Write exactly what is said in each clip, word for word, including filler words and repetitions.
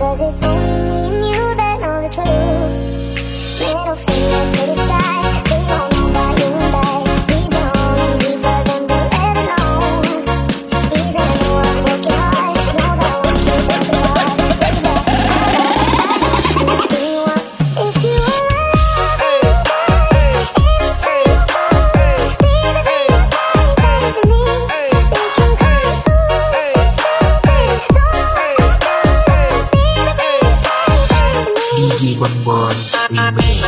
'cause it's only me and you that know the truth. Middle finger to the sky, we all know about you and I. We belong deeper than we'll ever know. Even though I'm working hard, know that we'll keep it apart. If you want, if you want Bon Bon Remix.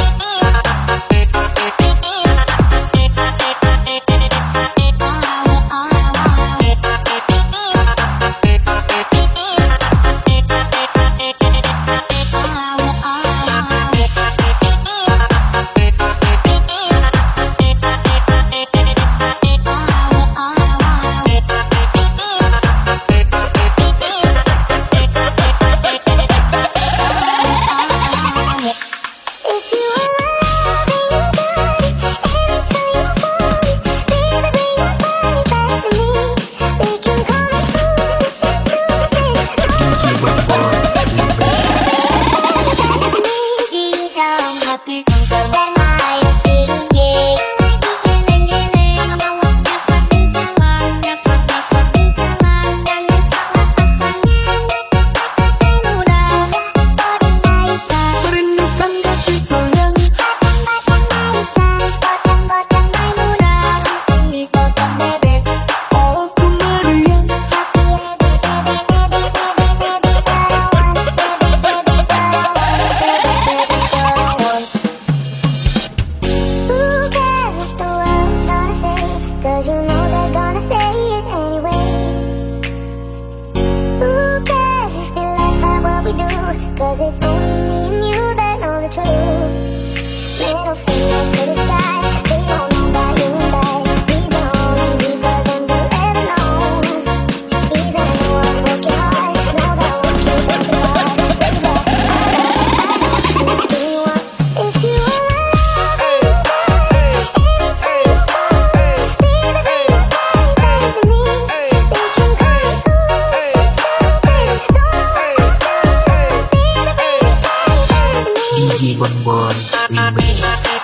Cause it's only me and you that know the truth. Middle finger to the sky, we all know about you and I. We belong deeper than we'll ever know. Even though I'm working hard, know that we'll keep it apart. If you want, if you want Bon Bon Remix.